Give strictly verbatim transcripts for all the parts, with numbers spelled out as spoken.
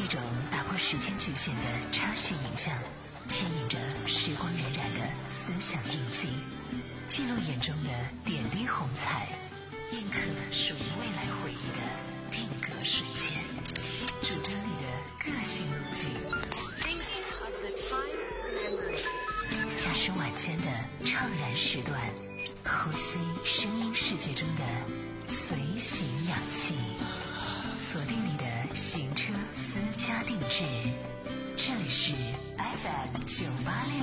一种打破时间局限的插叙影像，牵引着时光荏苒的思想印记，记录眼中的点滴红彩，印刻属于未来回忆的定格瞬间，主张你的个性路径，驾驶晚间的怅然时段，呼吸声音世界中的随行氧气，锁定你的行车私家定制，这里是 F M 九八六。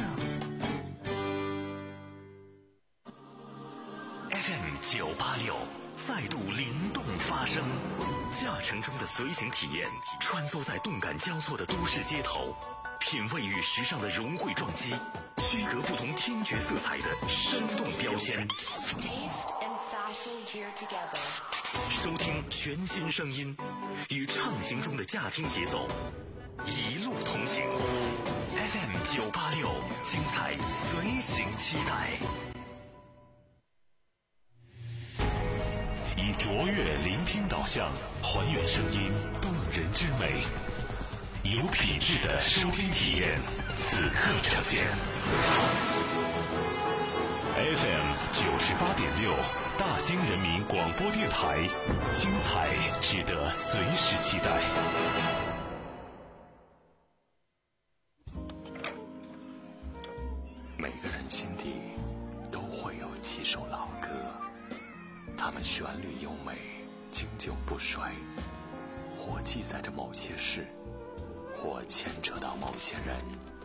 F M 九八六再度灵动发声，驾乘中的随行体验，穿梭在动感交错的都市街头，品味与时尚的融汇撞击，区隔不同听觉色彩的生动标签。收听全新声音，与畅行中的驾听节奏，一路同行。F M 九八六，精彩随行期待。以卓越聆听导向，还原声音动人之美，有品质的收听体验，此刻呈现。F M 九十八点六，大兴人民广播电台，精彩值得随时期待。每个人心底都会有几首老歌，它们旋律优美，经久不衰，或记载着某些事，或牵扯到某些人。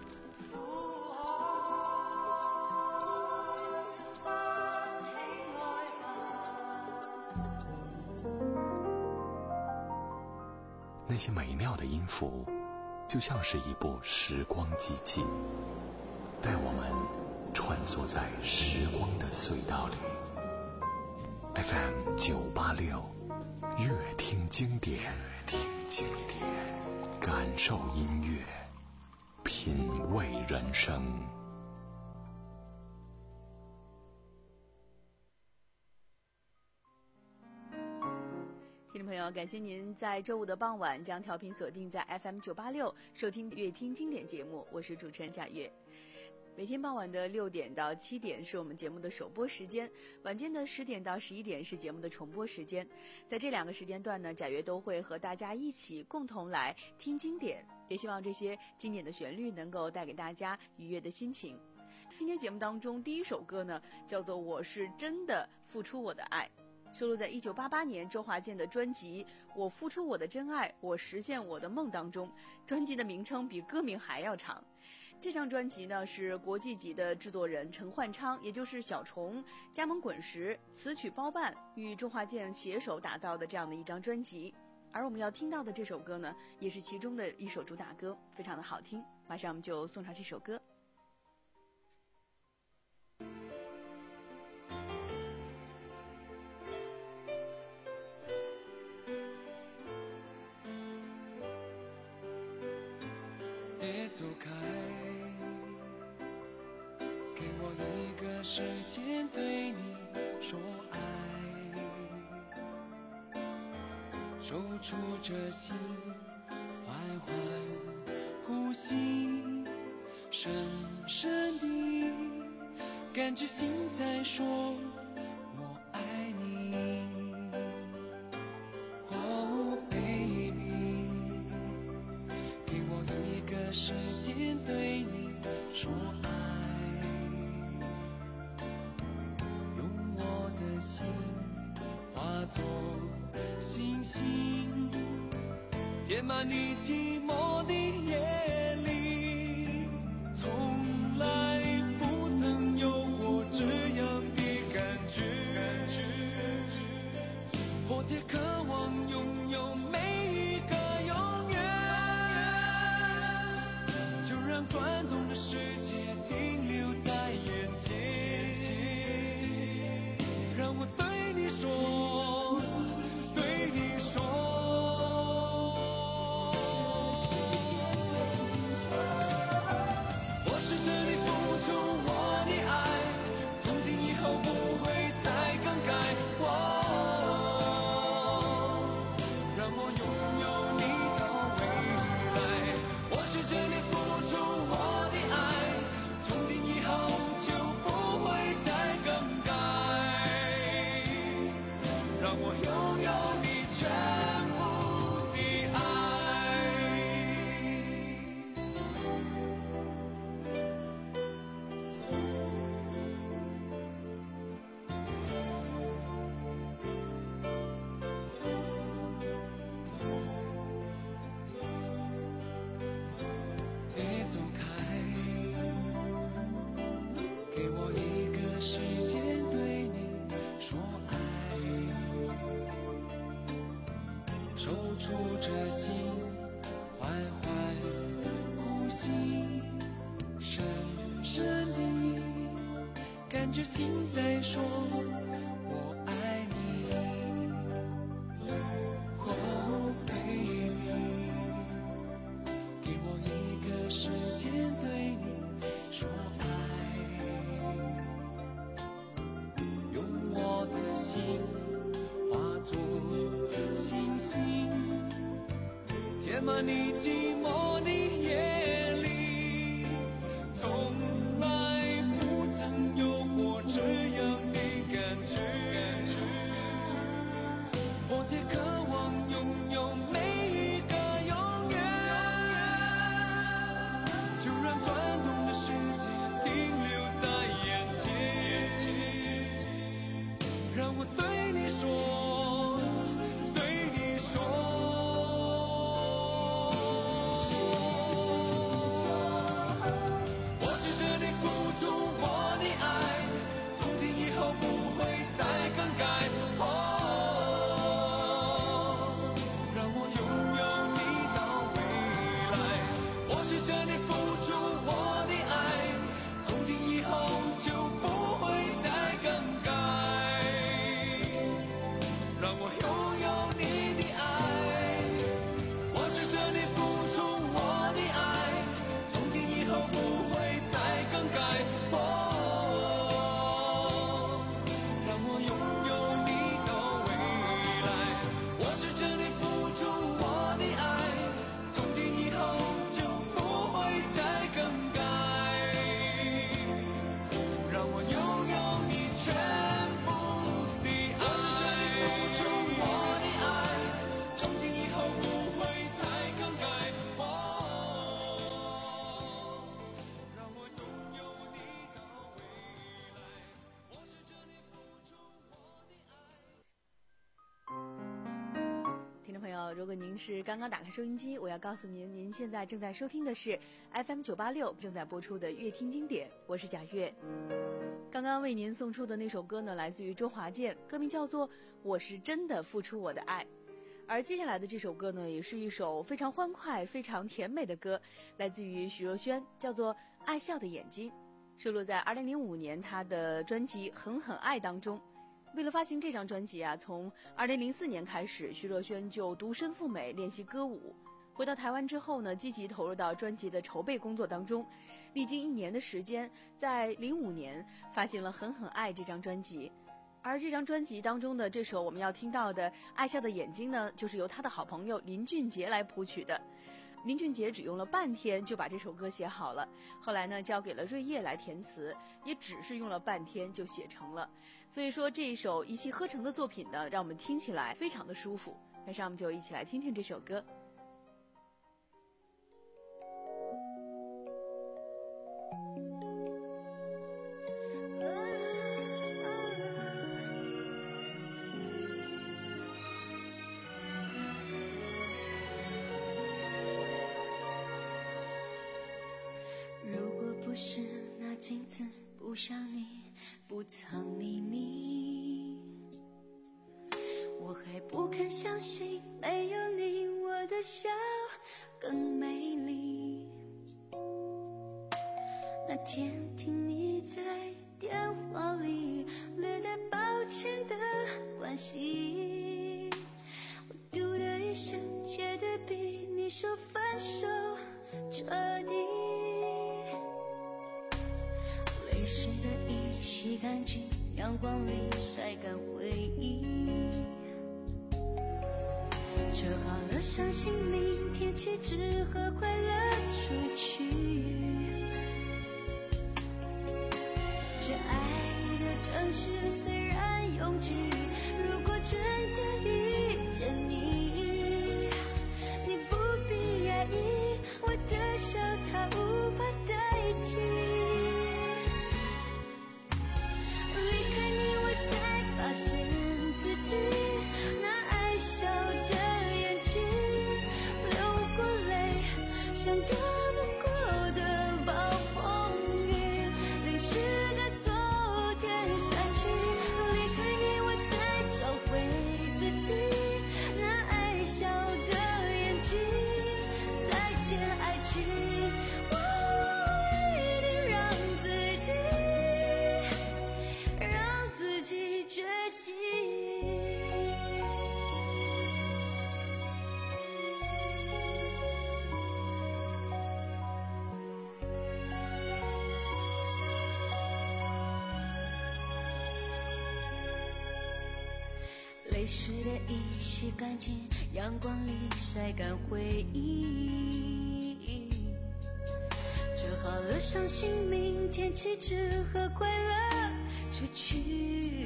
那些美妙的音符，就像是一部时光机器，带我们穿梭在时光的隧道里。F M 九八六，乐听经典，乐听经典，感受音乐，品味人生。 听众朋友，感谢您在周五的傍晚将调频锁定在 F M 九八六，收听乐听经典节目，我是主持人贾月。每天傍晚的六点到七点是我们节目的首播时间，晚间的十点到十一点是节目的重播时间。在这两个时间段呢，贾月都会和大家一起共同来听经典，也希望这些经典的旋律能够带给大家愉悦的心情。今天节目当中第一首歌呢，叫做《我是真的付出我的爱》，收录在一九八八年周华健的专辑《我付出我的真爱，我实现我的梦》当中。专辑的名称比歌名还要长。这张专辑呢，是国际级的制作人陈焕昌，也就是小虫，加盟滚石，词曲包办，与周华健携手打造的这样的一张专辑。而我们要听到的这首歌呢，也是其中的一首主打歌，非常的好听。马上我们就送上这首歌。 别走开，给我一个时间对你说爱，守住这心，缓缓呼吸，深深地感觉心在说我爱你。哦 baby， 给我一个时间对你说爱，用我的心化作星星，填满你寂寞的夜里，从来不曾有过这样的感觉，迫切渴望拥有每一个永远，就让转动的世界停留在眼前，让我对你说，对你说，我是这里付出我的爱，从今以后不会再更改，哦，让我拥有你到未来。 我拥有你全部的爱。别走开，给我一个时间对你说爱，守住这心，缓缓呼吸，深深地感觉心在说我爱你。Oh baby， 给我一个时间对你说爱，用我的心化作星星，填满你寂寞的夜里，从来不曾有过这样的感觉。我最渴望拥有每一个永远，就让转动的世界停留在眼前，让我对你说，对你说，我试着你付出我的爱，从今以后不会再更改。哦，让我拥有你到未来。我试着你付出我的爱，从今以后就不会再更改。让我拥有你的爱，我试着你付出我的爱，从今以后不会再更改。哦，让我拥有你到未来。我试着你付出我的爱，从今以后就不会再更改。让我拥有你全部的爱。我试着你付出我的爱，从今以后不会再更改。哦，让我拥有你到未来。我试着你付出我的爱。 听众朋友，如果您是刚刚打开收音机，我要告诉您，您现在正在收听的是 F M 九八六正在播出的乐听经典，我是贾月。刚刚为您送出的那首歌呢，来自于周华健，歌名叫做《我是真的付出我的爱》。而接下来的这首歌呢，也是一首非常欢快、非常甜美的歌，来自于徐若瑄，叫做《爱笑的眼睛》，收录在二零零五年她的专辑《狠狠爱》当中。为了发行这张专辑啊，从二零零四年开始，徐若瑄就独身赴美练习歌舞。回到台湾之后呢，积极投入到专辑的筹备工作当中，历经一年的时间，在零五年发行了《狠狠爱》这张专辑。而这张专辑当中的这首我们要听到的《爱笑的眼睛》呢，就是由他的好朋友林俊杰来谱曲的。林俊杰只用了半天就把这首歌写好了，后来呢交给了瑞叶来填词，也只是用了半天就写成了。所以说这一首一气呵成的作品呢，让我们听起来非常的舒服。马上我们就一起来听听这首歌。 不是那镜子不像你不藏秘密，我还不肯相信没有你我的笑更美丽。那天听你在电话里略带抱歉的关系，我丢的一声觉得比你说分手彻底，泪湿的衣洗干净，阳光里晒干回忆，折好了伤心明天起只和快乐出去，这爱的城市虽然拥挤，如果真的遇见你，你不必压抑，我的笑它无法代替。离开你，我才发现自己那爱笑的眼睛，流过泪，像躲不过的暴风雨，淋湿的昨天删去。离开你，我才找回自己那爱笑的眼睛。再见爱情，我一定让自己让自己决定。泪湿的衣洗干净，阳光里晒干回忆，折好了伤心，明天起只和快乐出去。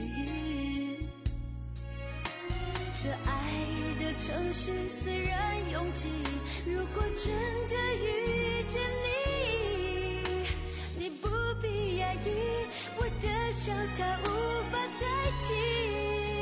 这爱的城市虽然拥挤，如果真的遇见你，你不必压抑，我的笑它无法代替。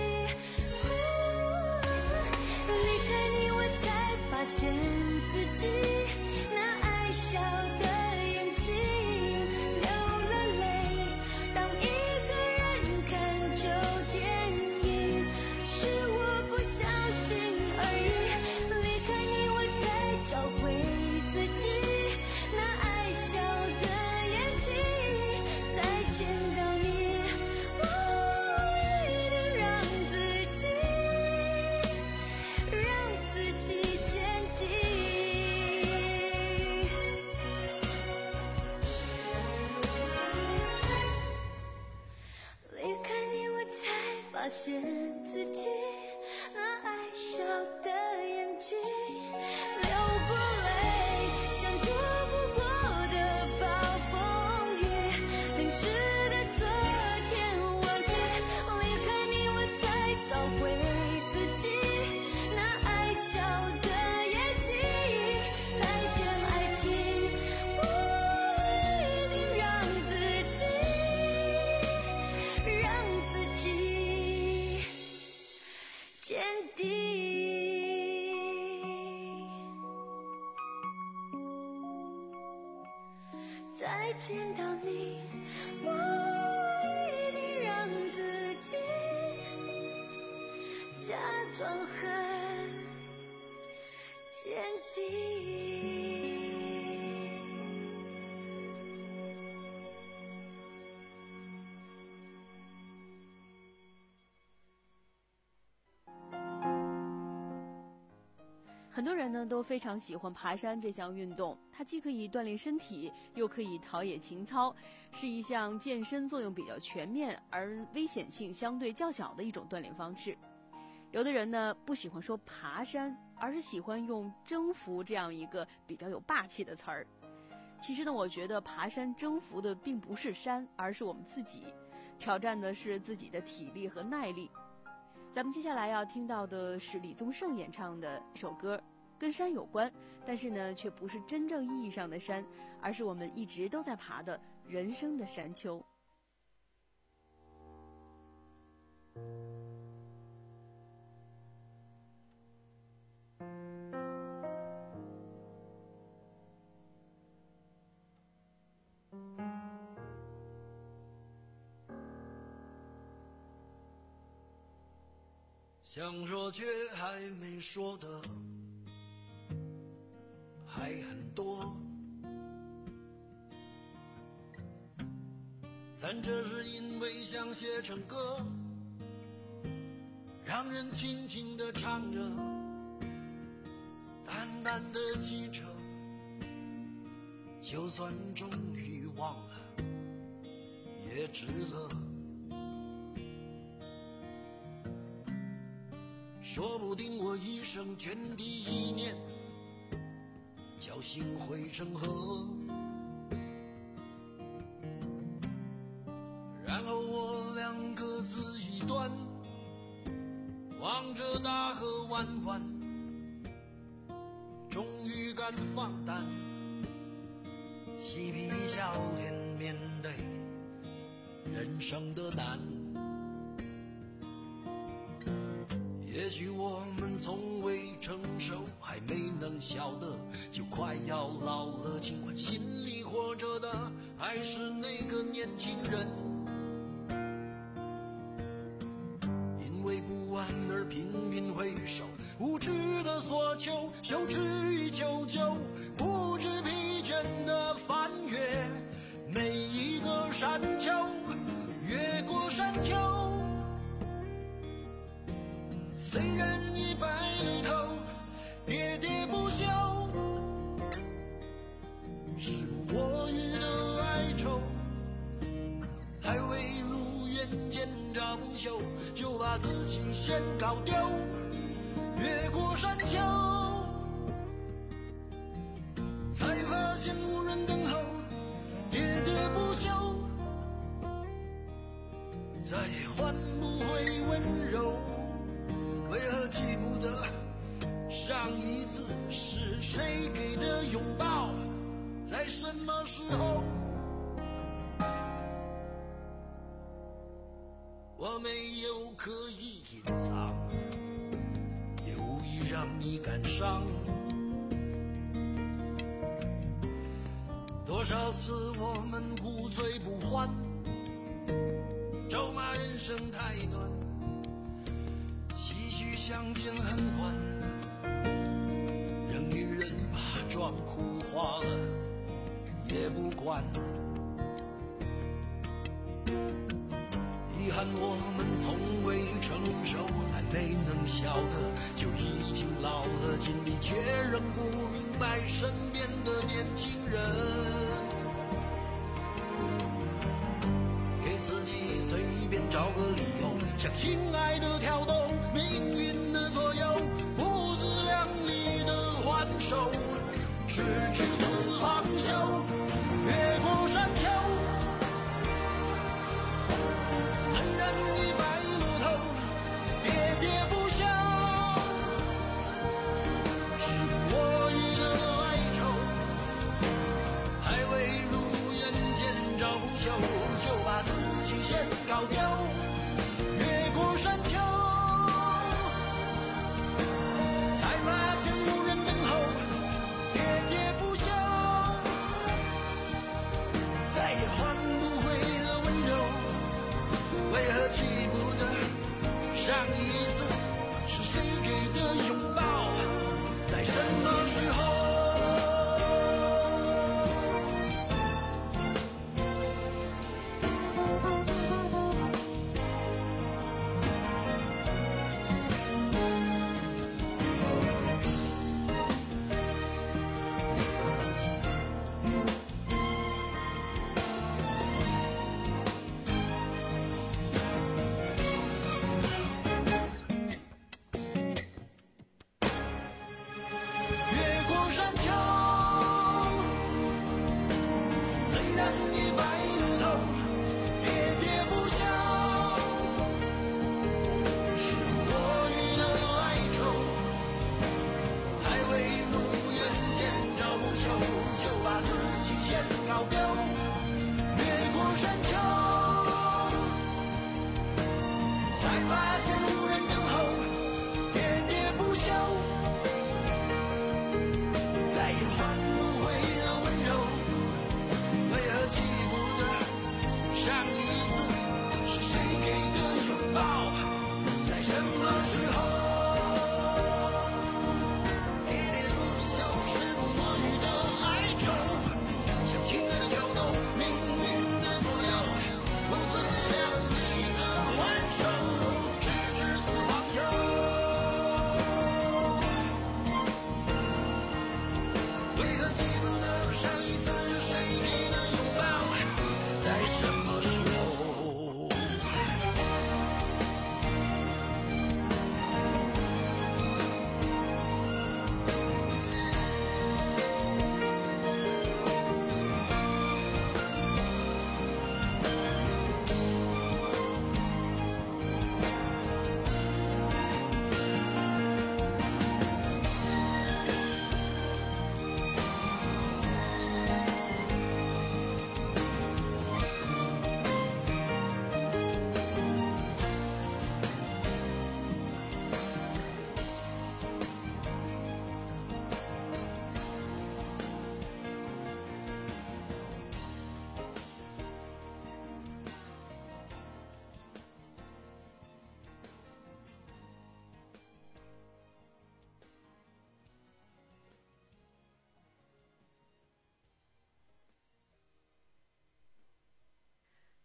离开你，我才发现自己那爱笑的眼睛，流了泪。当一个人看旧电影，是我不小心而已。离开你，我才找回自己那爱笑的眼睛。再见到你，我一定让自己让自己坚定。离开你，我才发现自己那爱笑的眼睛，流过泪，像躲不过的暴风雨，淋湿的昨天忘记。离开你，我才找回自己那爱笑的眼睛。再见爱情，我一定让自己让自己坚定。再见到你，我一定让自己假装很坚定。 很多人呢都非常喜欢爬山这项运动，它既可以锻炼身体，又可以陶冶情操，是一项健身作用比较全面而危险性相对较小的一种锻炼方式。有的人呢不喜欢说爬山，而是喜欢用征服这样一个比较有霸气的词儿。其实呢，我觉得爬山征服的并不是山，而是我们自己，挑战的是自己的体力和耐力。咱们接下来要听到的是李宗盛演唱的一首歌，跟山有关，但是呢却不是真正意义上的山，而是我们一直都在爬的人生的山丘。 想说却还没说的还很多，但这是因为想写成歌，让人轻轻地唱着，淡淡的记着，就算终于忘了也值了。说不定我一生涓滴一念，侥幸汇成河，然后我俩各自一端， 望着大河弯弯，终于敢放胆嬉皮笑脸面对人生的难。也许我们从未成熟，还没能晓得，就快要老了，尽管心里活着的还是那个年轻人。因为不安而频频回首，无知的索求，羞耻与求救，不知疲倦的翻越每一个山丘，越过山丘。虽然已白了头，喋喋不休，时不我予的哀愁，还未如愿见着不朽，就把自己先搞丢。越过山丘，才发现无人等候，喋喋不休，再也换不回温柔。为何记不得上一次是谁给的拥抱，在什么时候？我没有刻意隐藏，也无意让你感伤。多少次我们不醉不欢，咒骂人生太短，相见恨晚，人与人把妆哭花了也不管。遗憾我们从未成熟，还没能晓得，就已经老了，尽力却仍不明白身边的年轻人。给自己随便找个理由，向亲爱的挑逗，命运的左右，不自量力的还手，直至死方休。越过山丘，虽然已白了头，喋喋不休，时不我予的哀愁，还未如愿见着不朽，就把自己先搞丢。越过山丘，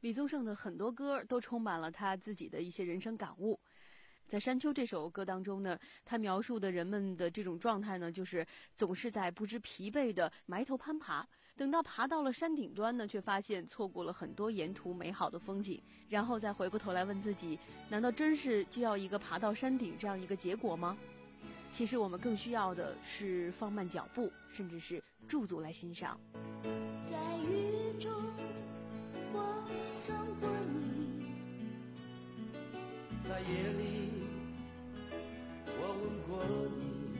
李宗盛的很多歌都充满了他自己的一些人生感悟。在《山丘》这首歌当中呢，他描述的人们的这种状态呢，就是总是在不知疲惫的埋头攀爬，等到爬到了山顶端呢，却发现错过了很多沿途美好的风景，然后再回过头来问自己，难道真是就要一个爬到山顶这样一个结果吗？其实我们更需要的是放慢脚步，甚至是驻足来欣赏。 在雨中我送过你， 在夜里我吻过你，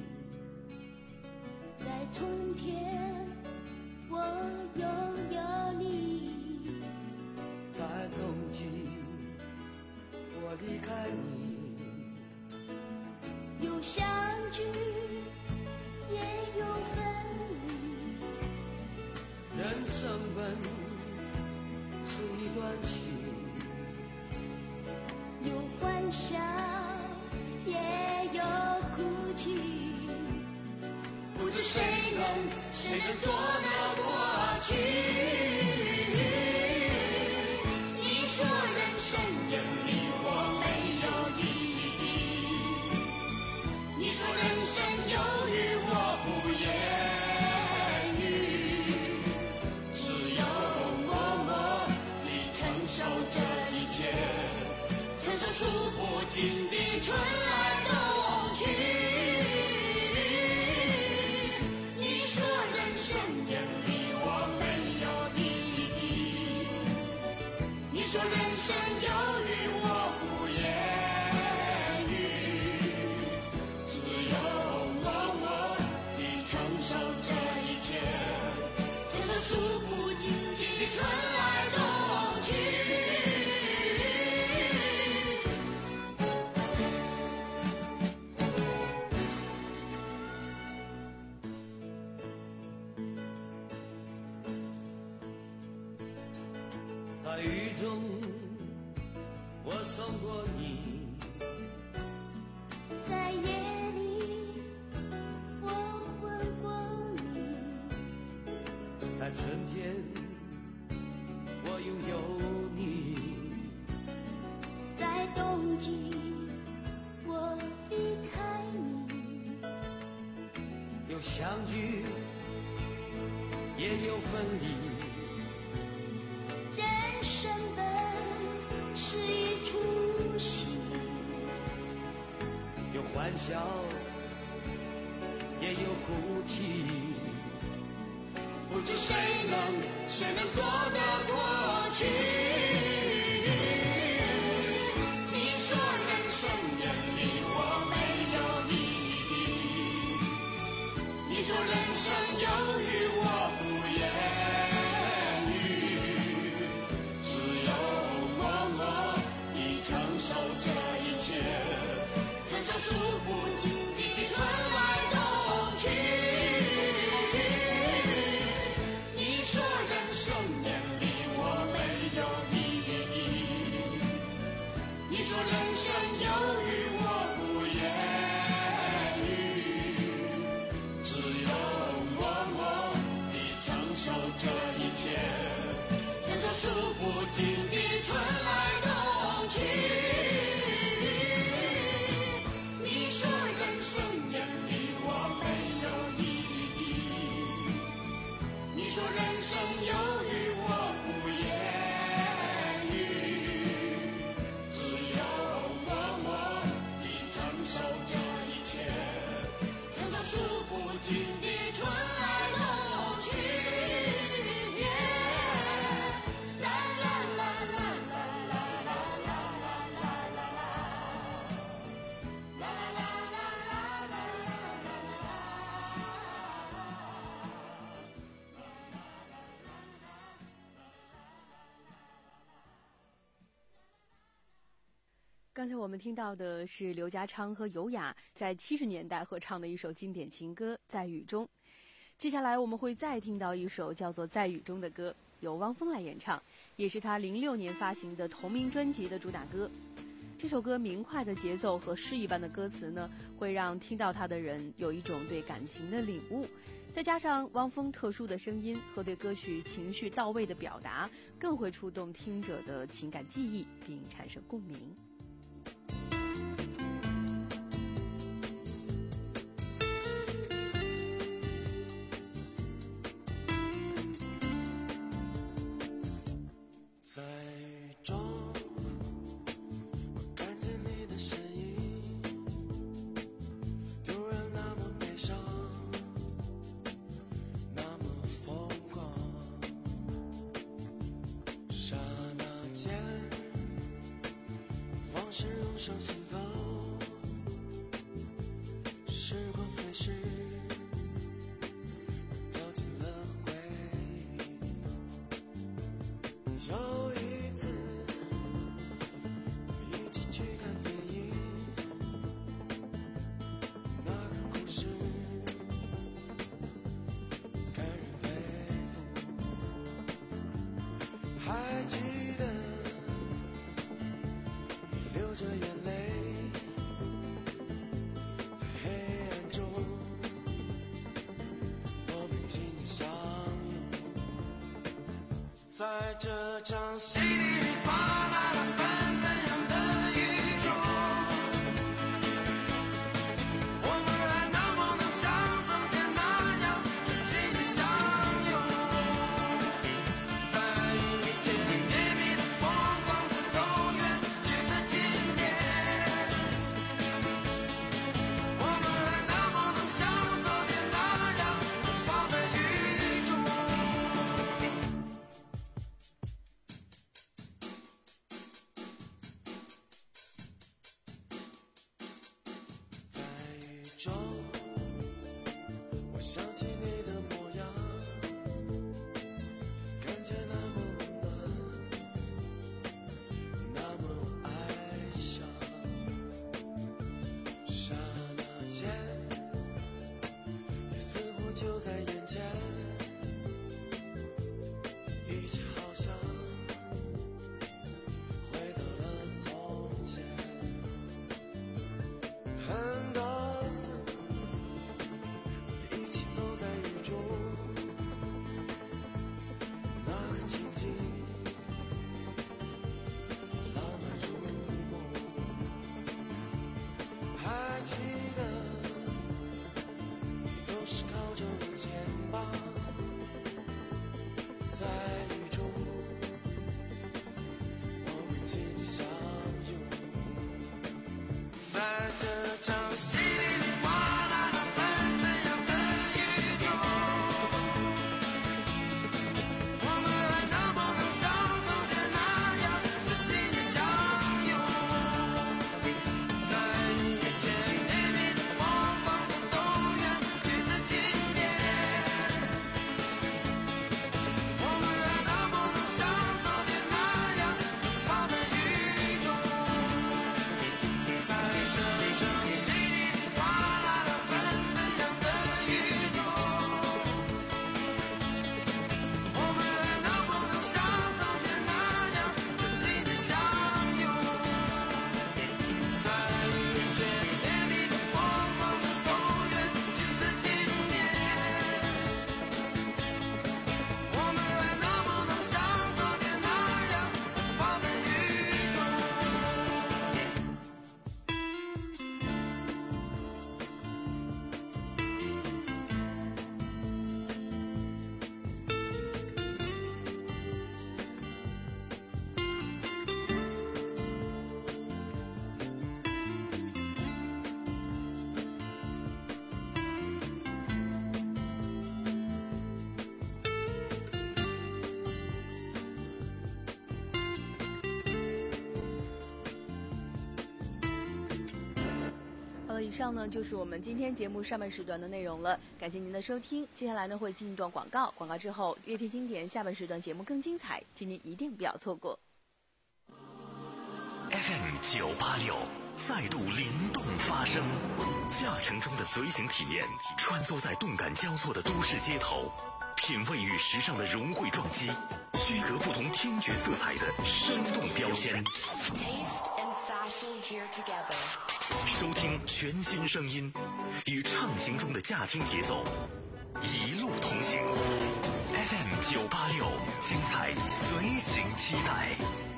在春天我拥有你， 在冬季我离开你， 有相聚也有分离， 人生本是一段戏， 有欢笑也有哭泣，不知谁能谁能躲得过去。你说人生有你我没有意义，你说人生有雨我不言语，只有默默地承受这一切，承受数不尽的春来冬去。你说人生有你我没有意义，你说人生有雨我不言语，只有默默地承受这一切，承受数不尽的春来冬去。 在雨中我送过你， 在夜里我吻过你， 在春天我拥有你， 在冬季我离开你， 有相聚也有分离， 人生本是一出戏， 有欢笑也有哭泣， 不知谁能谁能躲得过去。你说人生眼里我没有意义，你说人生有雨我不言语，只有默默地承受这一切，承受数不尽的春来冬去。你说人生眼里我没有意义，你说人生有雨我不言语，只有默默地承受这一切，承受数不尽的春来冬去。你说人生眼里我没有意义，你说人生有雨我不言语，只有默默地承受这一切，承受数不尽的春来冬去。啦啦啦啦啦啦啦啦啦啦啦啦，啦啦啦啦啦啦啦啦。 刚才我们听到的是刘家昌和尤雅在七十年代合唱的一首经典情歌《在雨中》。接下来我们会再听到一首叫做《在雨中》的歌，由汪峰来演唱，也是他零六年发行的同名专辑的主打歌。这这首歌明快的节奏和诗一般的歌词呢，会让听到它的人有一种对感情的领悟。再加上汪峰特殊的声音和对歌曲情绪到位的表达，更会触动听者的情感记忆，并产生共鸣。 上心头，时光飞逝，掉进了回忆。有一次，一起去看电影，那个故事感人肺腑，还记得你流着眼泪。在这场戏里哗啦啦纷纷扬的宇宙，我们还能不能像从前那样真情的相拥，在遇见甜蜜的疯狂的都远去的经典，我们还能不能像昨天那样拥抱在雨中。我想起你的模样，感觉那么温暖，那么哀伤。刹那间，你似乎就在眼前，一切好像回到了从前。很多记得你总是靠着我肩膀，在雨中我们紧紧相拥，在这场戏里哗啦啦纷纷扬的宇宙，我们还能不能像从前那样真情的相拥，在遇见以上呢就是我们今天节目上半时段的内容了，感谢您的收听。接下来呢会进一段广告，广告之后乐听经典下半时段节目更精彩，请您一定不要错过。 F M 九八六再度灵动发声，驾乘中的随行体验，穿梭在动感交错的都市街头，品味与时尚的融汇撞击，区隔不同听觉色彩的生动标签。Taste and 收听全新声音，与畅行中的驾听节奏一路同行。F M 九八六，精彩随行期待。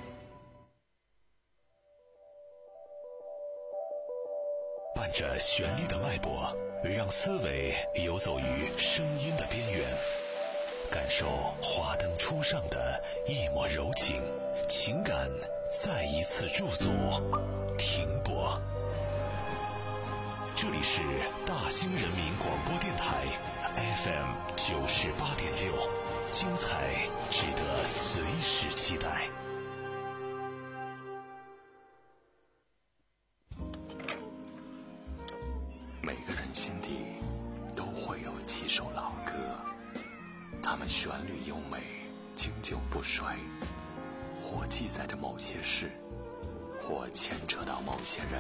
伴着旋律的脉搏，让思维游走于声音的边缘，感受华灯初上的一抹柔情，情感再一次驻足停泊。这里是大兴人民广播电台 F M 九十八点六，精彩值得随时期待。 每个人心底都会有几首老歌，它们旋律优美，经久不衰，或记载着某些事，或牵扯到某些人。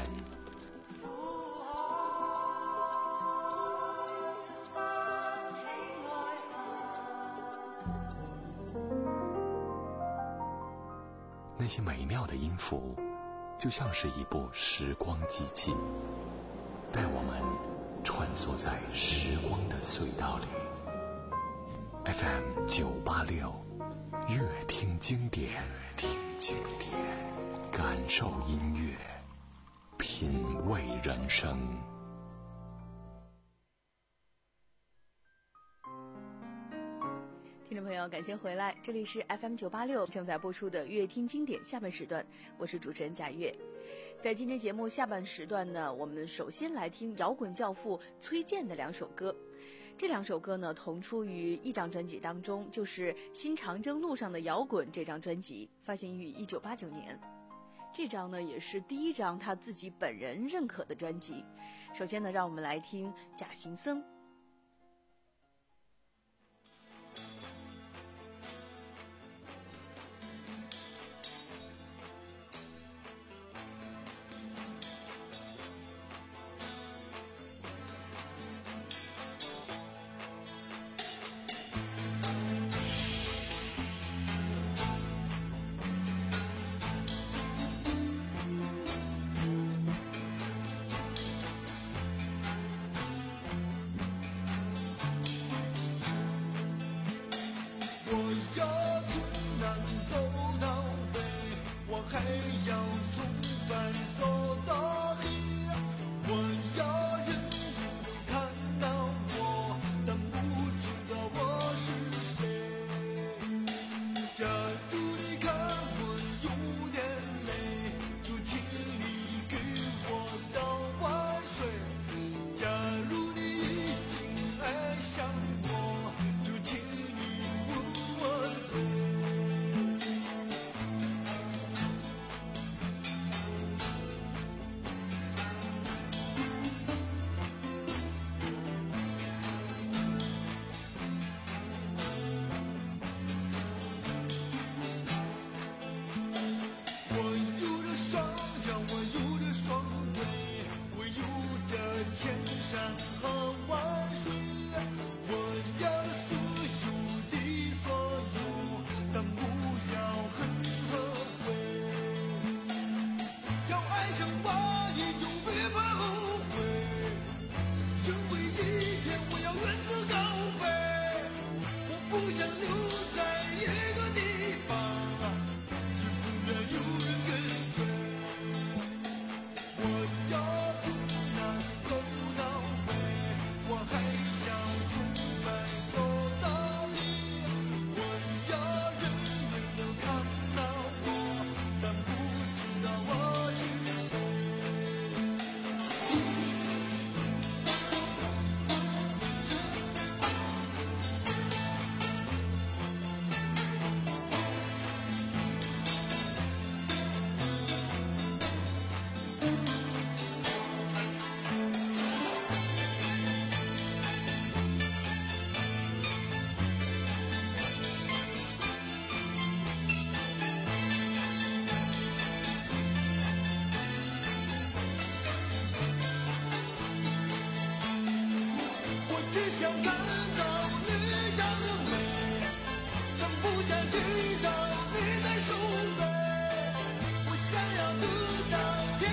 那些美妙的音符，就像是一部时光机器，带我们穿梭在时光的隧道里。F M 九八六，乐听经典，听经典，感受音乐，品味人生。 听众朋友，感谢回来，这里是 F M 九八六正在播出的乐听经典下半时段，我是主持人贾月。在今天节目下半时段呢，我们首先来听摇滚教父崔健的两首歌。这两首歌呢，同出于一张专辑当中，就是《新长征路上的摇滚》这张专辑，发行于一九八九年。这张呢，也是第一张他自己本人认可的专辑。首先呢，让我们来听《假行僧》。 想要得到。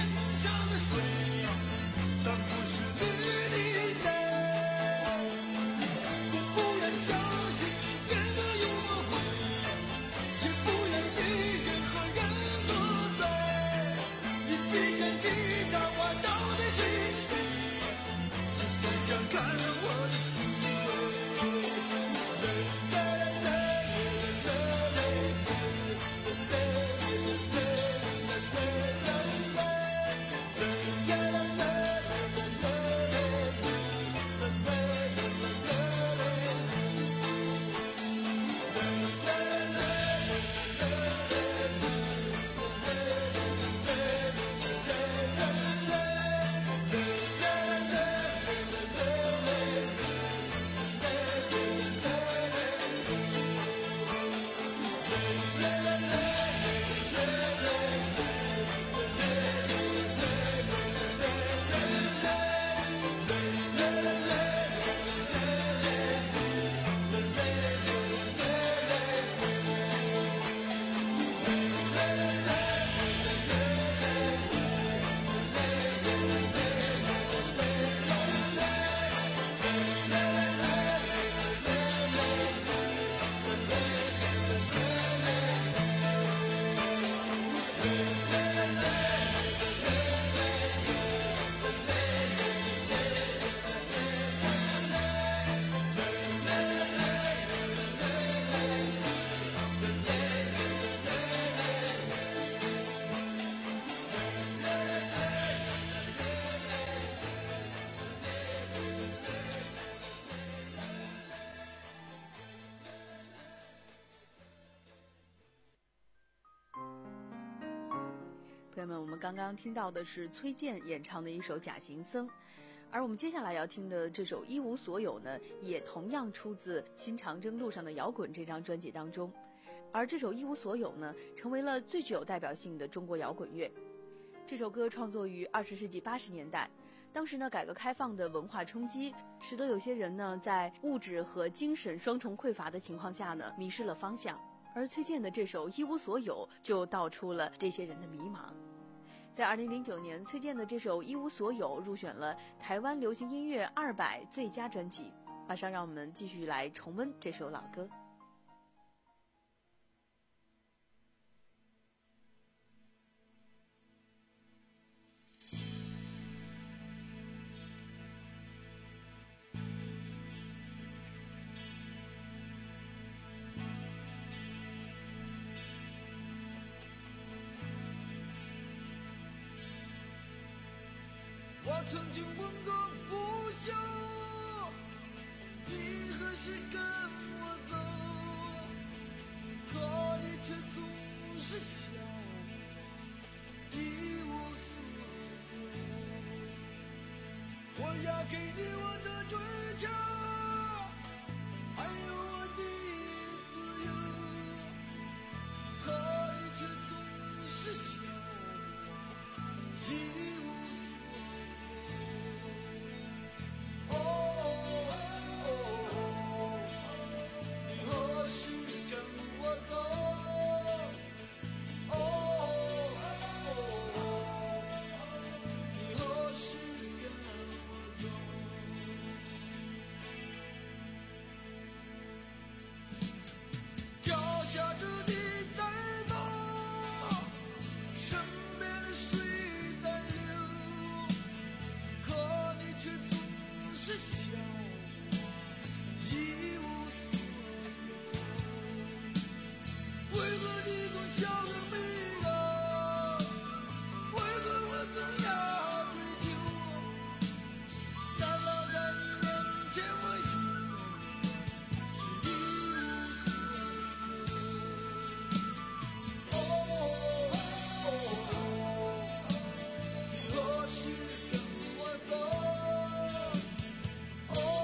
友们，我们刚刚听到的是崔健演唱的一首《假行僧》，而我们接下来要听的这首《一无所有》呢，也同样出自《新长征路上的摇滚》这张专辑当中。而这首《一无所有》呢，成为了最具有代表性的中国摇滚乐。这首歌创作于二十世纪八十年代，当时呢，改革开放的文化冲击，使得有些人呢，在物质和精神双重匮乏的情况下呢，迷失了方向。而崔健的这首《一无所有》就道出了这些人的迷茫。在二零零九年，崔健的这首《一无所有》入选了台湾流行音乐二百最佳专辑。马上让我们继续来重温这首老歌。 我曾经问过不休，你何时跟我走？可你却总是笑我一无所有。我要给你我的追求，还有我的自由，可你却总是笑我一无所有。是笑一无所有，为何你总笑得迷人？为何我总要追求？难道在你面前我已是一无所有？哦哦哦，你何时跟我走？Oh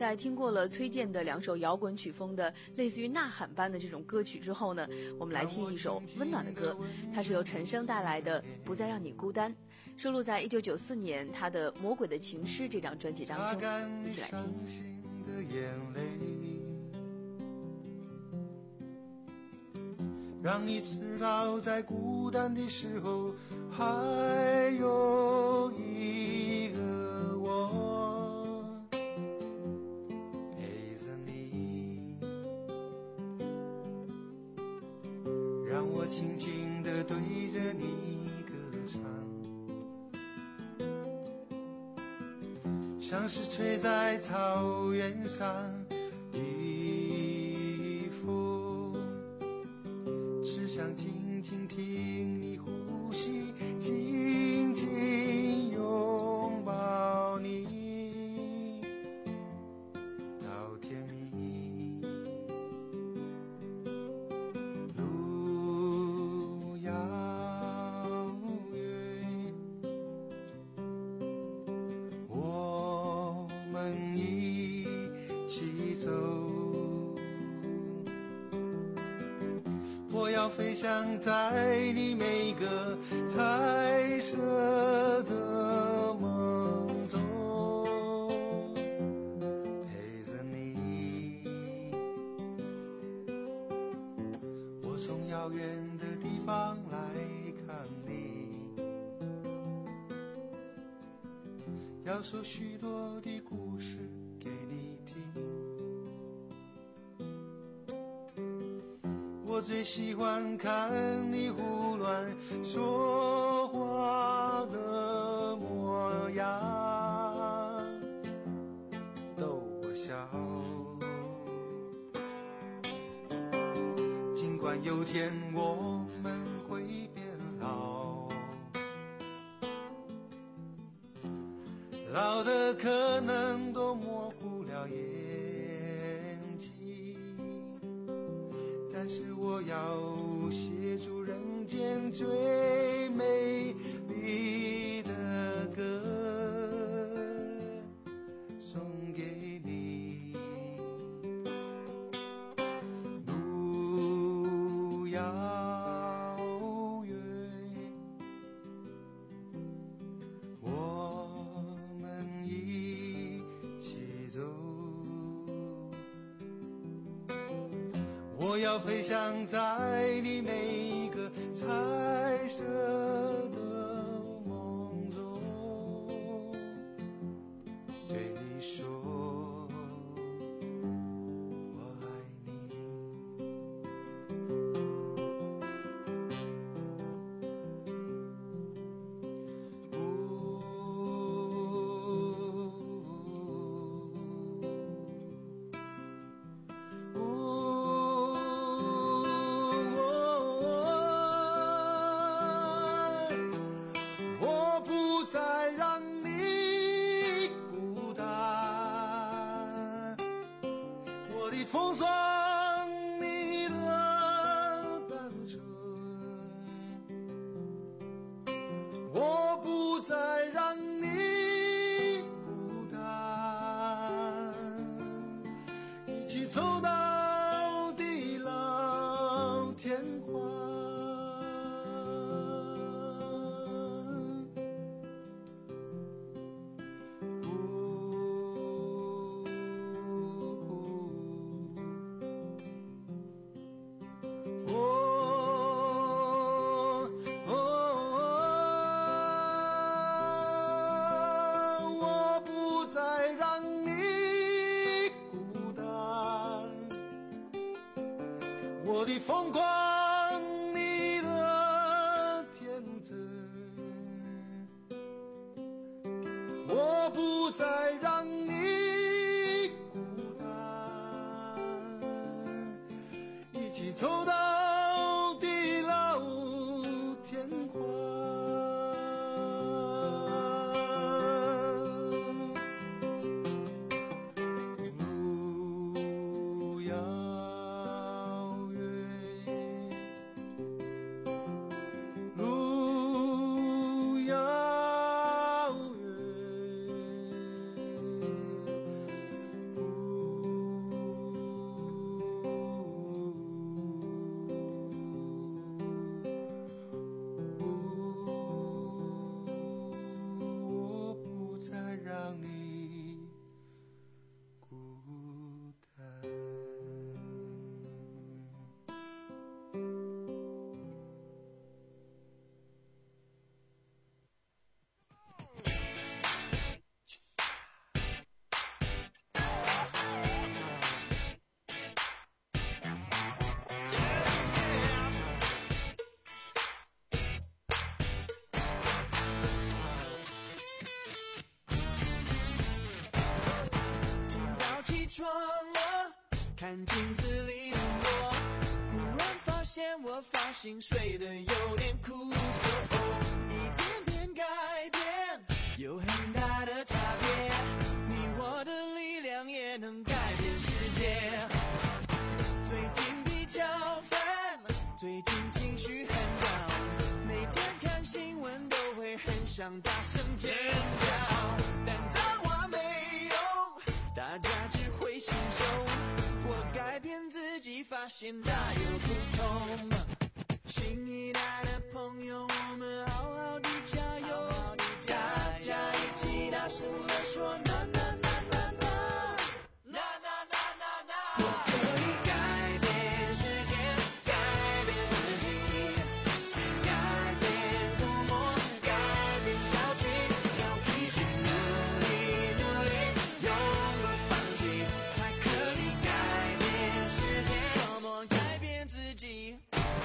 在听过了崔健的两首摇滚曲风的类似于呐喊般的这种歌曲之后呢，我们来听一首温暖的歌，它是由陈升带来的《不再让你孤单》，收录在一九九四年他的《魔鬼的情诗》这张专辑当中，一起来听。 让你知道在孤单的时候还有一个我陪着你，让我轻轻地对着你歌唱，像是吹在草原上的风，只想静静听你呼吸，紧紧拥抱你到天明。路遥远，我们一起走，我要飞翔在你每个彩色的梦中，陪着你。我从遥远的地方来看你，要说许多的故事给你听。我最喜欢看你胡乱说话的模样，逗我笑。尽管有天我们会变老，老的可能都模糊了眼睛，但是我要写出人间最美丽的歌送给你。路遥远，我们一起走，我要飞翔在你每一个彩色的梦中，对你说我爱你。我不再让你孤单，我的风霜，你的单纯，我不再让你孤单，一起走到地老天荒。我不再让你孤单，我的疯狂，你的天真，我不再让你孤单，一起走到地老天荒。路遥远， 看镜子里的我，忽然发现我发型睡得有点酷，so, oh, 一点点改变有很大的差别，你我的力量也能改变世界。最近比较烦，最近情绪很高，每天看新闻都会很想大声尖叫，但脏话没用，大家只会心收。我改变自己，发现大有不同。新一代的朋友，我们好好的加油，大家一起大声地说那那那那那那那那那那。我可以改变世界，改变自己，改变触摸，改变小气，要一起努力努力，永不放弃，才可以改变世界，怎么改变自己。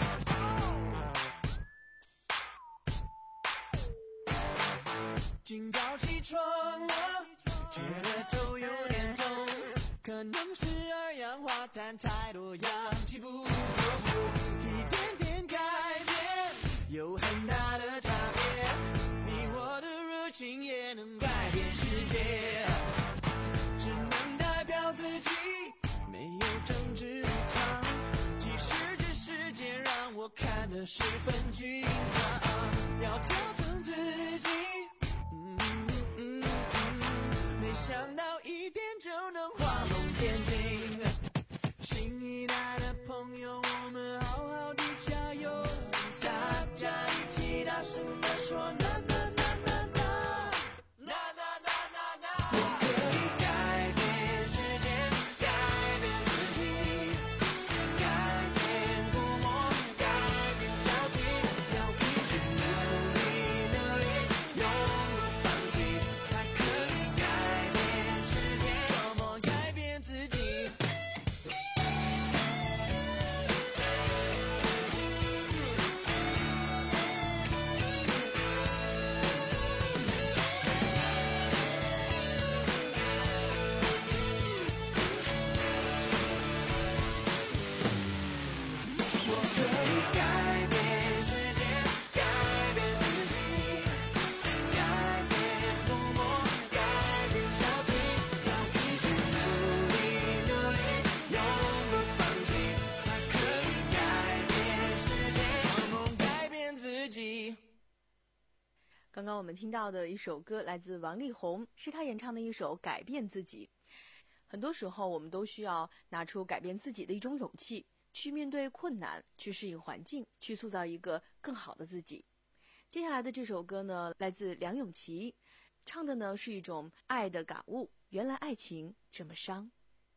今早起床了，觉得头有点痛，可能是二氧化碳太多，氧气不够，一点点改变有很大的差别，你我的热情也能改变世界，只能代表自己，没有政治立场，即使这世界让我看得十分紧张，要调整自己，没想到一点就能画龙点睛，新一代的朋友，我们好好的加油，大家一起大声地说那那那那那那那那那那。我可以改变世界，改变自己，改变触摸，改变小气，要一起努力努力，永不放弃，才可以改变世界，怎么改变自己。我可以改变世界，改变自己，改变触摸，改变小气，要一起努力努力，永不放弃，才可以改变世界，怎么改变自己。 刚刚我们听到的一首歌来自王力宏，是他演唱的一首《改变自己》。很多时候我们都需要拿出改变自己的一种勇气，去面对困难，去适应环境，去塑造一个更好的自己。接下来的这首歌呢，来自梁咏琪，唱的呢是一种爱的感悟，原来爱情这么伤。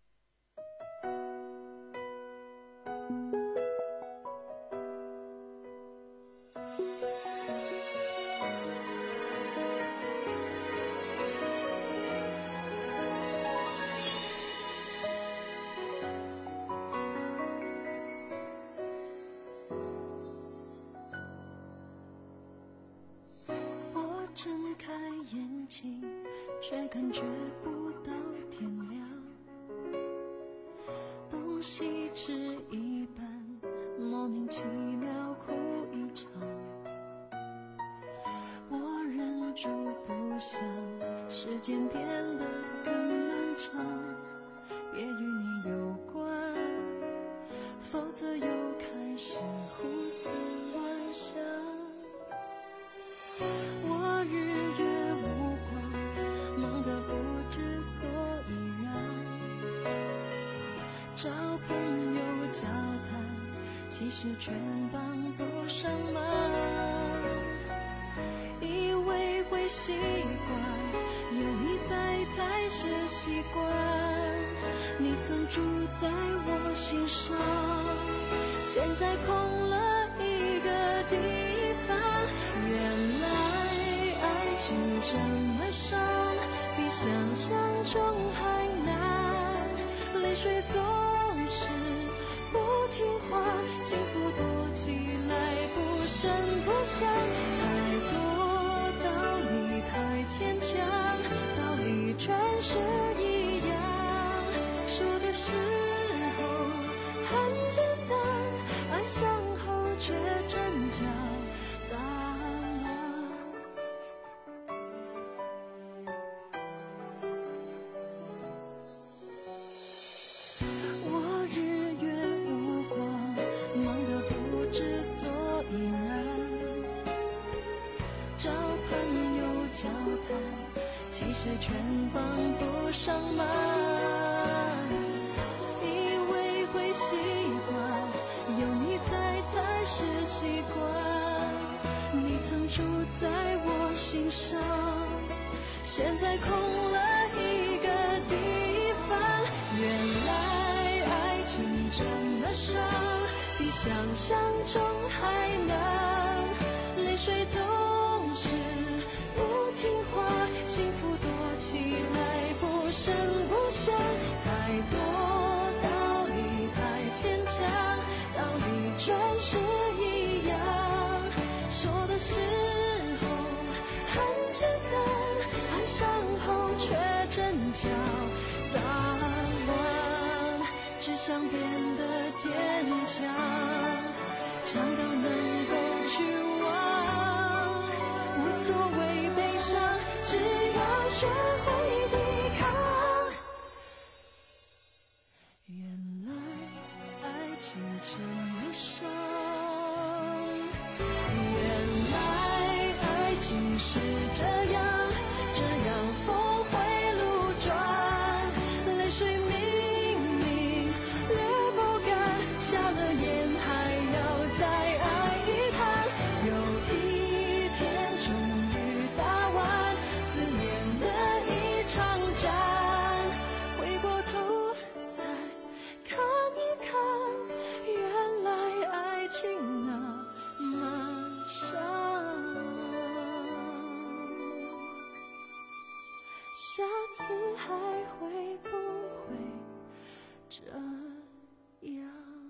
我睁开眼睛，却感觉不到天亮，东西吃一半，莫名其妙哭一场，我忍住不想，时间变得更漫长，别与你有关，否则又开始胡思乱想。我日月无光，忙得不知所以然，找朋友交谈，其实全帮不上忙，以为会习惯，有你在才是习惯，你曾住在我心上，现在空了一个地方，原来爱情这么伤，比想象中还难，泪水总是不听话，幸福躲起来不声不响，太多道理太牵强，道理全是一样，说的是全帮不上忙。以为会习惯，有你在才是习惯。你曾住在我心上，现在空了一个地方。原来爱情这么伤，比想象中还难。泪水总是不听话，幸福躲起来不声不响。太多道理太牵强，道理全是一样。说的时候很简单，爱上后却真假大乱。只想变得坚强，强到能够去忘。无所谓悲伤，只要学会抵抗。原来爱情这么伤，原来爱情是这样，这样峰回路转。泪水明明略不干，下了眼还要再爱一趟。有一天终于打完思念的一场战，回过头再看一看，原来爱情那么伤。下次还会不会这样？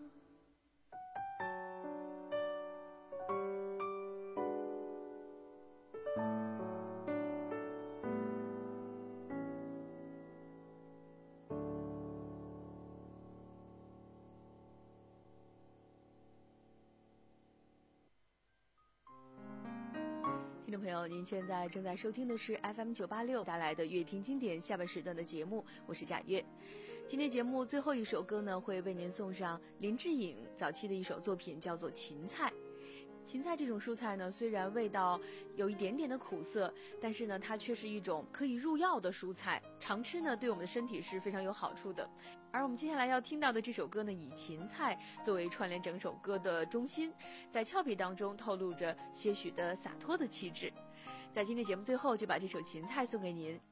听众朋友，您现在正在收听的是 F M 九八六带来的乐听经典下半时段的节目，我是贾月。今天节目最后一首歌呢，会为您送上林志颖早期的一首作品，叫做《芹菜》。芹菜这种蔬菜呢，虽然味道有一点点的苦涩，但是呢，它却是一种可以入药的蔬菜，常吃呢对我们的身体是非常有好处的。而我们接下来要听到的这首歌呢，以芹菜作为串联整首歌的中心，在俏皮当中透露着些许的洒脱的气质。在今天节目最后，就把这首《芹菜》送给您。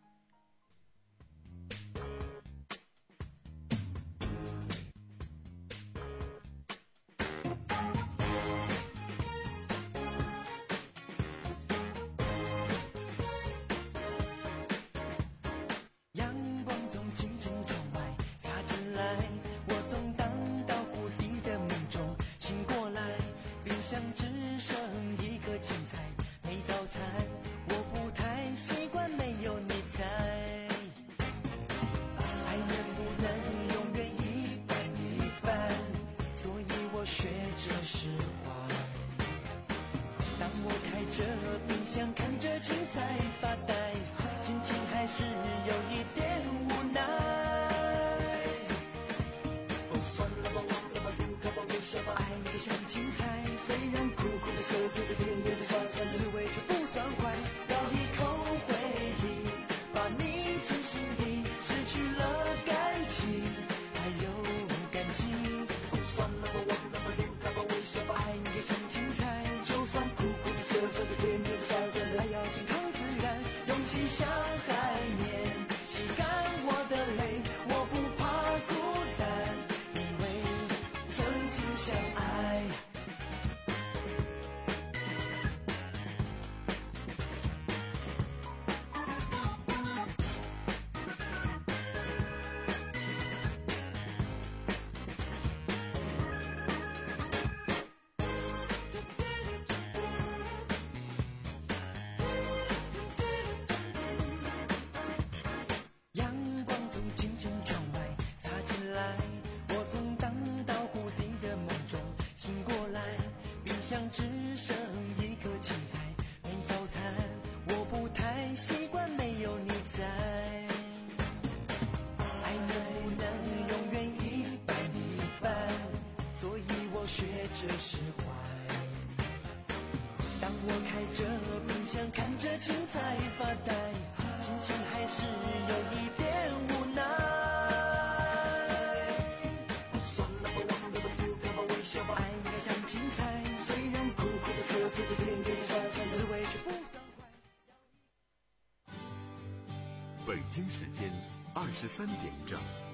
阳光从清晨窗外洒进来，我从荡到谷底的梦中醒过来，冰箱只剩一颗芹菜，没早餐，我不太习惯没有你在。爱能不能永远一半一半，所以我学着释怀。当我开着冰箱看着芹菜发呆，心情还是有一点无奈。哦，算了吧，忘了吧，如可吧，微笑吧，爱你的像芹菜，虽然苦苦的、涩涩的、甜甜的、酸酸的，滋味却不算坏。咬一口回忆，把你存心底，失去了感情，还有感激。哦，算了吧，忘了吧，如可吧，微笑吧，爱你的像芹菜，就算苦苦的、涩涩的、甜甜的、酸酸的，还要健康自然，勇气像海绵，吸干我的泪，我不怕孤单，因为曾经相爱。阳光从清晨窗外洒进来，我从荡到谷底的梦中醒过来，冰箱只剩一颗芹菜，没早餐，我不太习惯没有你在。爱能不能永远一半一半，所以我学着释怀。当我开着冰箱看着芹菜发呆，心情还是北京时间二十三点整。